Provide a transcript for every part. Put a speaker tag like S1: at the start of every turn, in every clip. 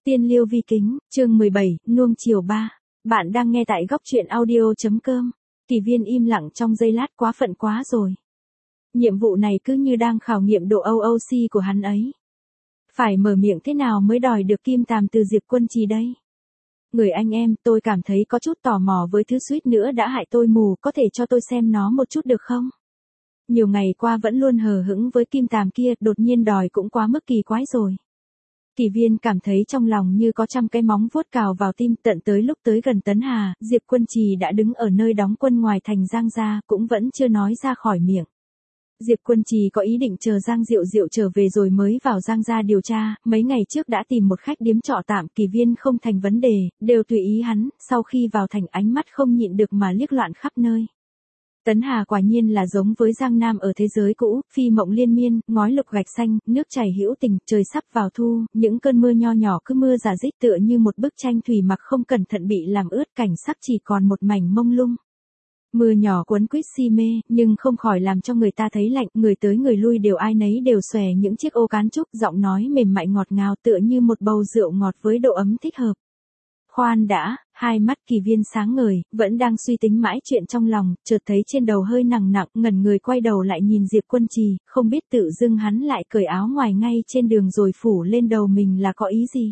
S1: Tiên Liêu Vi Kính, chương 17, nuông chiều 3. Bạn đang nghe tại góc truyện audio.com. Kỳ Viên im lặng trong giây lát, quá phận quá rồi. Nhiệm vụ này cứ như đang khảo nghiệm độ OOC của hắn ấy. Phải mở miệng thế nào mới đòi được kim tàm từ Diệp Quân Trì đây? Người anh em, tôi cảm thấy có chút tò mò với thứ suýt nữa đã hại tôi mù, có thể cho tôi xem nó một chút được không? Nhiều ngày qua vẫn luôn hờ hững với kim tàm kia, đột nhiên đòi cũng quá mức kỳ quái rồi. Kỳ Viên cảm thấy trong lòng như có trăm cái móng vuốt cào vào tim. Tận tới lúc tới gần Tấn Hà, Diệp Quân Trì đã đứng ở nơi đóng quân ngoài thành Giang Gia, cũng vẫn chưa nói ra khỏi miệng. Diệp Quân Trì có ý định chờ Giang Diệu Diệu trở về rồi mới vào Giang Gia điều tra. Mấy ngày trước đã tìm một khách điếm trọ tạm. Kỳ Viên không thành vấn đề, đều tùy ý hắn. Sau khi vào thành, ánh mắt không nhịn được mà liếc loạn khắp nơi. Tấn Hà quả nhiên là giống với Giang Nam ở thế giới cũ, phi mộng liên miên, ngói lục gạch xanh, nước chảy hữu tình, trời sắp vào thu, những cơn mưa nho nhỏ cứ mưa rả rích tựa như một bức tranh thủy mặc không cẩn thận bị làm ướt, cảnh sắc chỉ còn một mảnh mông lung. Mưa nhỏ cuốn quýt si mê, nhưng không khỏi làm cho người ta thấy lạnh, người tới người lui đều ai nấy đều xòe những chiếc ô cán trúc, giọng nói mềm mại ngọt ngào tựa như một bầu rượu ngọt với độ ấm thích hợp. Khoan đã, hai mắt Kỳ Viên sáng ngời, vẫn đang suy tính mãi chuyện trong lòng, chợt thấy trên đầu hơi nặng nặng, ngẩn người quay đầu lại nhìn Diệp Quân Trì, không biết tự dưng hắn lại cởi áo ngoài ngay trên đường rồi phủ lên đầu mình là có ý gì.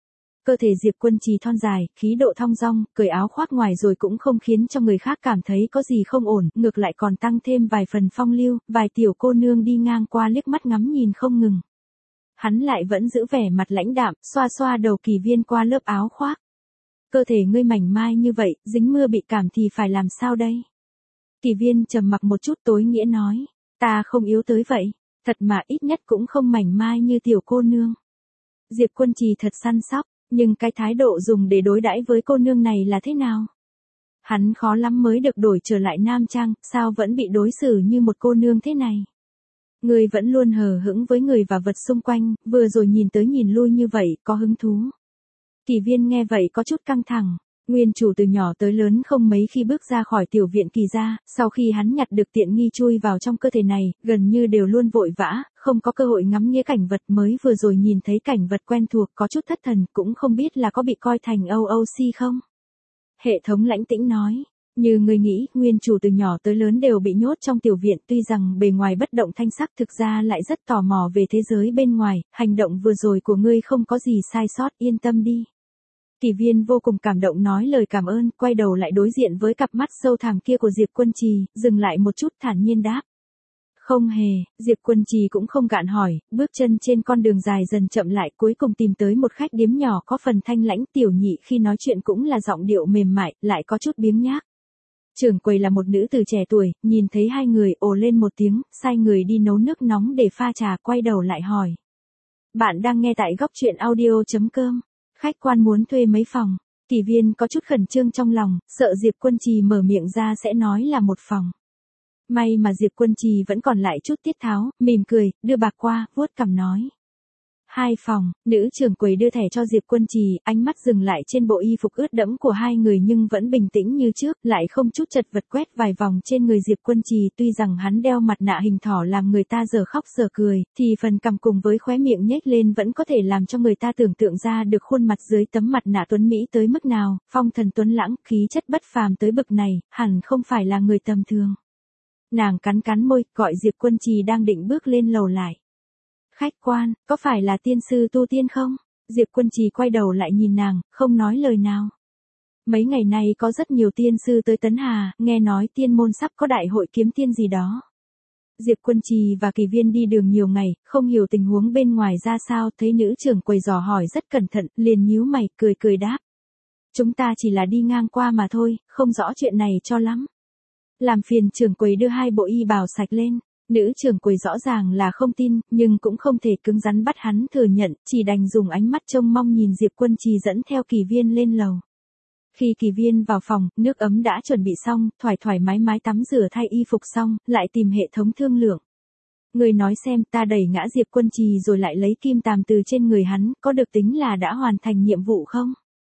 S1: Cơ thể Diệp Quân Trì thon dài, khí độ thong dong, cởi áo khoác ngoài rồi cũng không khiến cho người khác cảm thấy có gì không ổn, ngược lại còn tăng thêm vài phần phong lưu, vài tiểu cô nương đi ngang qua liếc mắt ngắm nhìn không ngừng. Hắn lại vẫn giữ vẻ mặt lãnh đạm, xoa xoa đầu Kỳ Viên qua lớp áo khoác. Cơ thể ngươi mảnh mai như vậy, dính mưa bị cảm thì phải làm sao đây? Kỳ Viên trầm mặc một chút tối nghĩa nói, ta không yếu tới vậy, thật mà ít nhất cũng không mảnh mai như tiểu cô nương. Diệp Quân Trì thật săn sóc, nhưng cái thái độ dùng để đối đãi với cô nương này là thế nào? Hắn khó lắm mới được đổi trở lại Nam Trang, sao vẫn bị đối xử như một cô nương thế này? Ngươi vẫn luôn hờ hững với người và vật xung quanh, vừa rồi nhìn tới nhìn lui như vậy, có hứng thú. Kỳ Viên nghe vậy có chút căng thẳng, nguyên chủ từ nhỏ tới lớn không mấy khi bước ra khỏi tiểu viện Kỳ gia, sau khi hắn nhặt được tiện nghi chui vào trong cơ thể này, gần như đều luôn vội vã, không có cơ hội ngắm nghía cảnh vật. Mới vừa rồi nhìn thấy cảnh vật quen thuộc có chút thất thần, cũng không biết là có bị coi thành OOC không. Hệ thống lãnh tĩnh nói, như người nghĩ, nguyên chủ từ nhỏ tới lớn đều bị nhốt trong tiểu viện, tuy rằng bề ngoài bất động thanh sắc thực ra lại rất tò mò về thế giới bên ngoài, hành động vừa rồi của ngươi không có gì sai sót, yên tâm đi. Kỳ Viên vô cùng cảm động nói lời cảm ơn, quay đầu lại đối diện với cặp mắt sâu thẳm kia của Diệp Quân Trì, dừng lại một chút thản nhiên đáp. Không hề, Diệp Quân Trì cũng không gạn hỏi, bước chân trên con đường dài dần chậm lại, cuối cùng tìm tới một khách điếm nhỏ có phần thanh lãnh. Tiểu nhị khi nói chuyện cũng là giọng điệu mềm mại, lại có chút biếng nhác. Trưởng quầy là một nữ từ trẻ tuổi, nhìn thấy hai người ồ lên một tiếng, sai người đi nấu nước nóng để pha trà, quay đầu lại hỏi. Bạn đang nghe tại góc truyện audio.com. Khách quan muốn thuê mấy phòng. Kỳ Viên có chút khẩn trương trong lòng, sợ Diệp Quân Trì mở miệng ra sẽ nói là một phòng. May mà Diệp Quân Trì vẫn còn lại chút tiết tháo, mỉm cười, đưa bạc qua, vuốt cằm nói. 2 phòng, nữ trưởng quầy đưa thẻ cho Diệp Quân Trì, ánh mắt dừng lại trên bộ y phục ướt đẫm của hai người nhưng vẫn bình tĩnh như trước, lại không chút chật vật quét vài vòng trên người Diệp Quân Trì. Tuy rằng hắn đeo mặt nạ hình thỏ làm người ta giờ khóc giờ cười, thì phần cằm cùng với khóe miệng nhếch lên vẫn có thể làm cho người ta tưởng tượng ra được khuôn mặt dưới tấm mặt nạ tuấn mỹ tới mức nào, phong thần tuấn lãng, khí chất bất phàm tới bực này, hẳn không phải là người tầm thường. Nàng cắn cắn môi, gọi Diệp Quân Trì đang định bước lên lầu lại. Khách quan, có phải là tiên sư tu tiên không? Diệp Quân Trì quay đầu lại nhìn nàng, không nói lời nào. Mấy ngày nay có rất nhiều tiên sư tới Tấn Hà, nghe nói tiên môn sắp có đại hội kiếm tiên gì đó. Diệp Quân Trì và Kỳ Viên đi đường nhiều ngày, không hiểu tình huống bên ngoài ra sao, thấy nữ trưởng quầy dò hỏi rất cẩn thận, liền nhíu mày, cười cười đáp. Chúng ta chỉ là đi ngang qua mà thôi, không rõ chuyện này cho lắm. Làm phiền trưởng quầy đưa 2 bộ y bào sạch lên. Nữ trưởng quầy rõ ràng là không tin, nhưng cũng không thể cứng rắn bắt hắn thừa nhận, chỉ đành dùng ánh mắt trông mong nhìn Diệp Quân Trì dẫn theo Kỳ Viên lên lầu. Khi Kỳ Viên vào phòng, nước ấm đã chuẩn bị xong, thoải mái tắm rửa thay y phục xong, lại tìm hệ thống thương lượng. Người nói xem, ta đẩy ngã Diệp Quân Trì rồi lại lấy kim tàm từ trên người hắn, có được tính là đã hoàn thành nhiệm vụ không?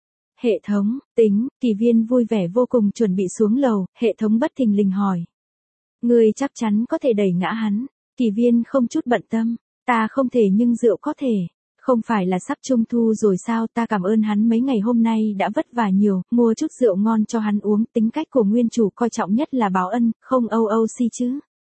S1: Hệ thống, tính. Kỳ Viên vui vẻ vô cùng chuẩn bị xuống lầu, hệ thống bất thình lình hỏi. Ngươi chắc chắn có thể đẩy ngã hắn. Kỳ Viên không chút bận tâm. Ta không thể nhưng rượu có thể. Không phải là sắp trung thu rồi sao, ta cảm ơn hắn mấy ngày hôm nay đã vất vả nhiều, mua chút rượu ngon cho hắn uống, tính cách của nguyên chủ coi trọng nhất là báo ân, không OOC chứ.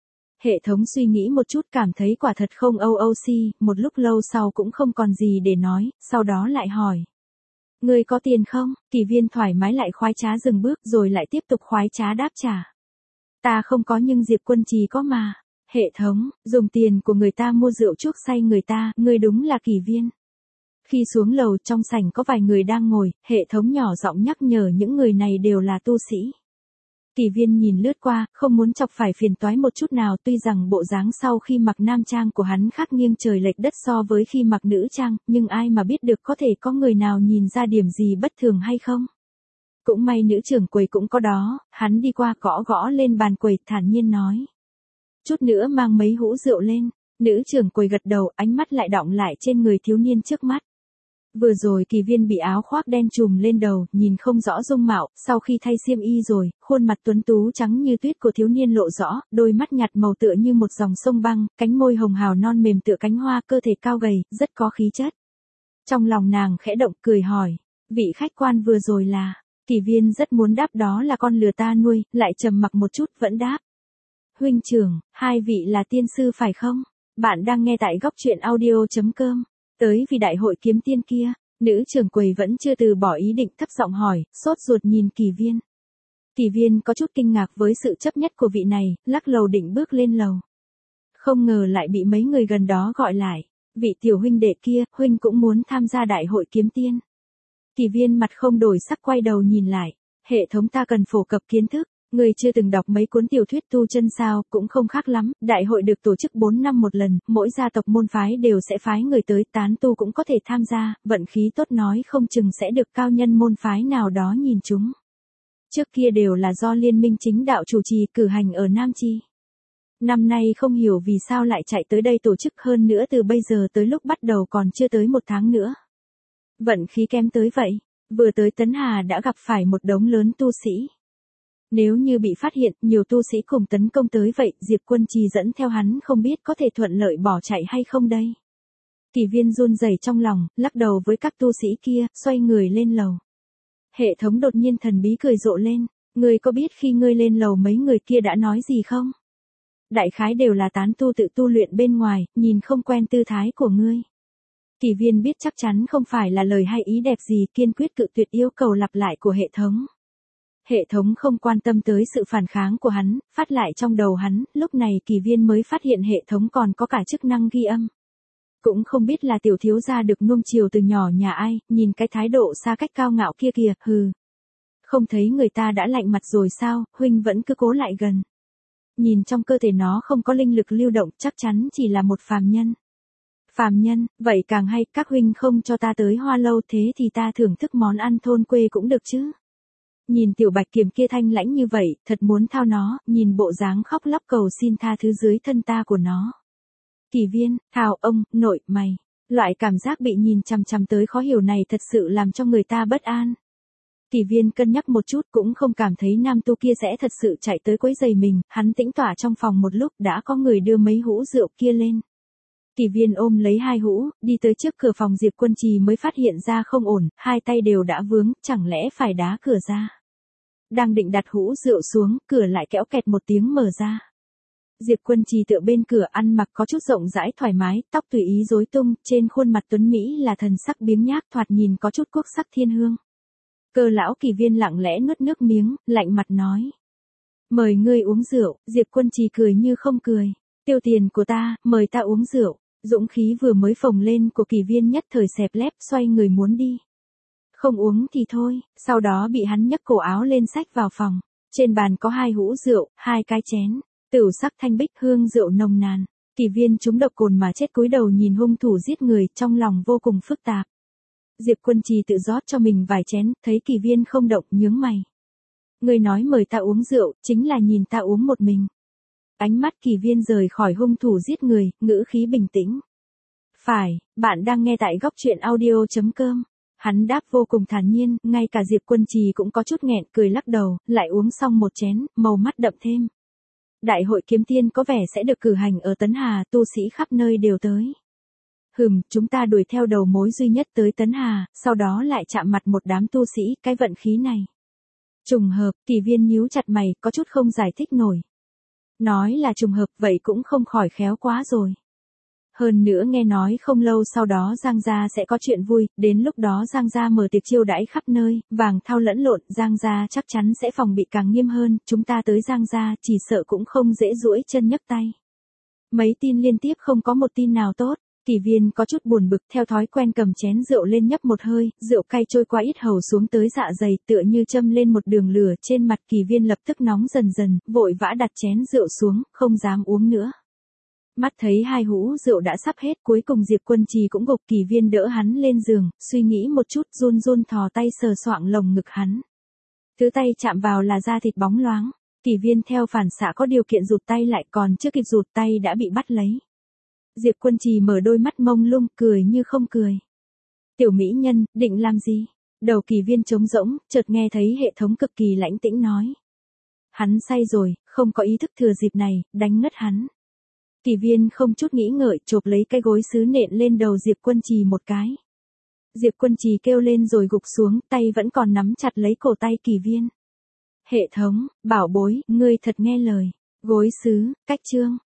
S1: Hệ thống suy nghĩ một chút cảm thấy quả thật không OOC, một lúc lâu sau cũng không còn gì để nói, sau đó lại hỏi. Ngươi có tiền không? Kỳ viên thoải mái lại khoái trá dừng bước rồi lại tiếp tục khoái trá đáp trả. Ta không có nhưng Diệp Quân Trì có mà. Hệ thống, dùng tiền của người ta mua rượu chuốc say người ta, ngươi đúng là kỳ viên. Khi xuống lầu trong sảnh có vài người đang ngồi, hệ thống nhỏ giọng nhắc nhở những người này đều là tu sĩ. Kỳ viên nhìn lướt qua, không muốn chọc phải phiền toái một chút nào, tuy rằng bộ dáng sau khi mặc nam trang của hắn khác nghiêng trời lệch đất so với khi mặc nữ trang, nhưng ai mà biết được có thể có người nào nhìn ra điểm gì bất thường hay không. Cũng may nữ trưởng quầy cũng có đó, hắn đi qua gõ gõ lên bàn quầy thản nhiên nói. Chút nữa mang mấy hũ rượu lên, nữ trưởng quầy gật đầu, ánh mắt lại đọng lại trên người thiếu niên trước mắt. Vừa rồi kỳ viên bị áo khoác đen trùm lên đầu, nhìn không rõ dung mạo, sau khi thay xiêm y rồi, khuôn mặt tuấn tú trắng như tuyết của thiếu niên lộ rõ, đôi mắt nhạt màu tựa như một dòng sông băng, cánh môi hồng hào non mềm tựa cánh hoa, cơ thể cao gầy, rất có khí chất. Trong lòng nàng khẽ động cười hỏi, vị khách quan vừa rồi là, kỳ viên rất muốn đáp đó là con lừa ta nuôi, lại trầm mặc một chút vẫn đáp. Huynh trưởng, hai vị là tiên sư phải không? Bạn đang nghe tại góc truyện audio.com. Tới vì đại hội kiếm tiên kia, nữ trưởng quầy vẫn chưa từ bỏ ý định thấp giọng hỏi, sốt ruột nhìn kỳ viên. Kỳ viên có chút kinh ngạc với sự chấp nhất của vị này, lắc lầu định bước lên lầu. Không ngờ lại bị mấy người gần đó gọi lại, vị tiểu huynh đệ kia, huynh cũng muốn tham gia đại hội kiếm tiên. Kỳ viên mặt không đổi sắc quay đầu nhìn lại, hệ thống ta cần phổ cập kiến thức. Người chưa từng đọc mấy cuốn tiểu thuyết tu chân sao, cũng không khác lắm, đại hội được tổ chức 4 năm một lần, mỗi gia tộc môn phái đều sẽ phái người tới, tán tu cũng có thể tham gia, vận khí tốt nói không chừng sẽ được cao nhân môn phái nào đó nhìn chúng. Trước kia đều là do Liên minh chính đạo chủ trì cử hành ở Nam Chi. Năm nay không hiểu vì sao lại chạy tới đây tổ chức, hơn nữa từ bây giờ tới lúc bắt đầu còn chưa tới 1 tháng nữa. Vận khí kém tới vậy, vừa tới Tấn Hà đã gặp phải một đống lớn tu sĩ. Nếu như bị phát hiện, nhiều tu sĩ cùng tấn công tới vậy, Diệp Quân Trì dẫn theo hắn không biết có thể thuận lợi bỏ chạy hay không đây. Kỳ viên run rẩy trong lòng, lắc đầu với các tu sĩ kia, xoay người lên lầu. Hệ thống đột nhiên thần bí cười rộ lên, ngươi có biết khi ngươi lên lầu mấy người kia đã nói gì không? Đại khái đều là tán tu tự tu luyện bên ngoài, nhìn không quen tư thái của ngươi. Kỳ viên biết chắc chắn không phải là lời hay ý đẹp gì, kiên quyết cự tuyệt yêu cầu lặp lại của hệ thống. Hệ thống không quan tâm tới sự phản kháng của hắn, phát lại trong đầu hắn, lúc này kỳ viên mới phát hiện hệ thống còn có cả chức năng ghi âm. Cũng không biết là tiểu thiếu gia được nuông chiều từ nhỏ nhà ai, nhìn cái thái độ xa cách cao ngạo kia kìa, hừ. Không thấy người ta đã lạnh mặt rồi sao, huynh vẫn cứ cố lại gần. Nhìn trong cơ thể nó không có linh lực lưu động, chắc chắn chỉ là một phàm nhân. Phàm nhân, vậy càng hay, các huynh không cho ta tới Hoa Lâu thế thì ta thưởng thức món ăn thôn quê cũng được chứ. Nhìn tiểu bạch kiểm kia thanh lãnh như vậy, thật muốn thao nó, nhìn bộ dáng khóc lóc cầu xin tha thứ dưới thân ta của nó. Kỳ viên, thảo ông, nội, mày. Loại cảm giác bị nhìn chằm chằm tới khó hiểu này thật sự làm cho người ta bất an. Kỳ viên cân nhắc một chút cũng không cảm thấy nam tu kia sẽ thật sự chạy tới quấy rầy mình, hắn tĩnh tỏa trong phòng một lúc đã có người đưa mấy hũ rượu kia lên. Kỳ viên ôm lấy 2 hũ, đi tới trước cửa phòng Diệp Quân Trì mới phát hiện ra không ổn, 2 tay đều đã vướng, chẳng lẽ phải đá cửa ra. Đang định đặt hũ rượu xuống, cửa lại kéo kẹt một tiếng mở ra. Diệp Quân Trì tựa bên cửa, ăn mặc có chút rộng rãi thoải mái, tóc tùy ý rối tung, trên khuôn mặt tuấn Mỹ là thần sắc biếng nhác, thoạt nhìn có chút quốc sắc thiên hương. Cơ lão kỳ viên lặng lẽ nuốt nước miếng, lạnh mặt nói. Mời ngươi uống rượu, Diệp Quân Trì cười như không cười. Tiêu tiền của ta, mời ta uống rượu. Dũng khí vừa mới phồng lên của kỳ viên nhất thời xẹp lép, xoay người muốn đi. Không uống thì thôi, sau đó bị hắn nhấc cổ áo lên xách vào phòng. Trên bàn có 2 hũ rượu, 2 cái chén, tửu sắc thanh bích, hương rượu nồng nàn. Kỳ viên trúng độc cồn mà chết, cúi đầu nhìn hung thủ giết người, trong lòng vô cùng phức tạp. Diệp Quân Trì tự rót cho mình vài chén, thấy kỳ viên không động, nhướng mày. Người nói mời ta uống rượu, chính là nhìn ta uống một mình. Ánh mắt kỳ viên rời khỏi hung thủ giết người, ngữ khí bình tĩnh. Phải, bạn đang nghe tại góc truyện audio.com. Hắn đáp vô cùng thản nhiên, ngay cả Diệp Quân Trì cũng có chút nghẹn, cười lắc đầu, lại uống xong một chén, màu mắt đậm thêm. Đại hội kiếm tiên có vẻ sẽ được cử hành ở Tấn Hà, tu sĩ khắp nơi đều tới. Chúng ta đuổi theo đầu mối duy nhất tới Tấn Hà, sau đó lại chạm mặt một đám tu sĩ, cái vận khí này. Trùng hợp, Kỳ Viên nhíu chặt mày, có chút không giải thích nổi. Nói là trùng hợp vậy cũng không khỏi khéo quá rồi. Hơn nữa nghe nói không lâu sau đó Giang gia sẽ có chuyện vui, đến lúc đó Giang gia mở tiệc chiêu đãi khắp nơi, vàng thau lẫn lộn, Giang gia chắc chắn sẽ phòng bị càng nghiêm hơn, chúng ta tới Giang gia chỉ sợ cũng không dễ duỗi chân nhấc tay. Mấy tin liên tiếp không có một tin nào tốt. Kỳ Viên có chút buồn bực, theo thói quen cầm chén rượu lên nhấp một hơi, rượu cay trôi qua yết hầu xuống tới dạ dày, tựa như châm lên một đường lửa, trên mặt Kỳ Viên lập tức nóng dần dần, vội vã đặt chén rượu xuống, không dám uống nữa. Mắt thấy hai hũ rượu đã sắp hết, cuối cùng Diệp Quân Trì cũng gục Kỳ Viên đỡ hắn lên giường, suy nghĩ một chút, run run thò tay sờ soạng lồng ngực hắn. Thứ tay chạm vào là da thịt bóng loáng. Kỳ Viên theo phản xạ có điều kiện rụt tay lại, còn chưa kịp rụt tay đã bị bắt lấy. Diệp Quân Trì mở đôi mắt mông lung, cười như không cười. Tiểu mỹ nhân, định làm gì? Đầu Kỳ Viên trống rỗng, chợt nghe thấy hệ thống cực kỳ lãnh tĩnh nói. Hắn say rồi, không có ý thức thừa dịp này, đánh ngất hắn. Kỳ Viên không chút nghĩ ngợi, chộp lấy cái gối sứ nện lên đầu Diệp Quân Trì một cái. Diệp Quân Trì kêu lên rồi gục xuống, tay vẫn còn nắm chặt lấy cổ tay Kỳ Viên. Hệ thống, bảo bối, ngươi thật nghe lời. Gối sứ, cách chương.